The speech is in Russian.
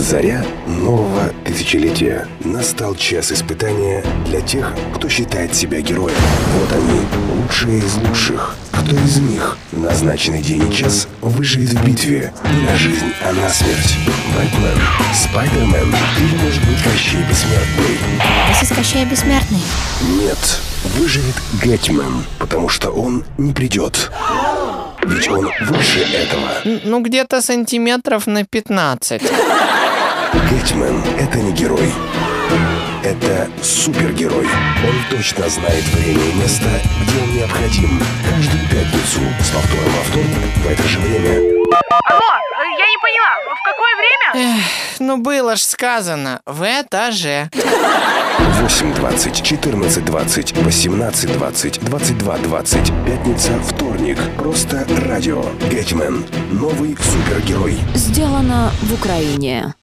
Заря нового тысячелетия. Настал час испытания для тех, кто считает себя героем. Вот они, лучшие из лучших. Кто из них в назначенный день и час выживет в битве не на жизнь, а на смерть? Бэтмен, Спайдермен или, может быть, Кощей Бессмертный? This is Кощей Бессмертный. Нет, выживет Гетмен, потому что он не придет. Ведь он выше этого. Ну, где-то сантиметров на 15. Гетмен — это не герой. Это супергерой. Он точно знает время и место, где он необходим. Каждую пятницу с повтором во вторник в это же время. Алло, я не поняла, в какое время? Ну, было ж сказано, в этаже. 8:20, 14:20, 18:20, 22:20. Пятница, вторник. Просто радио. Гетмен. Новый супергерой. Сделано в Украине.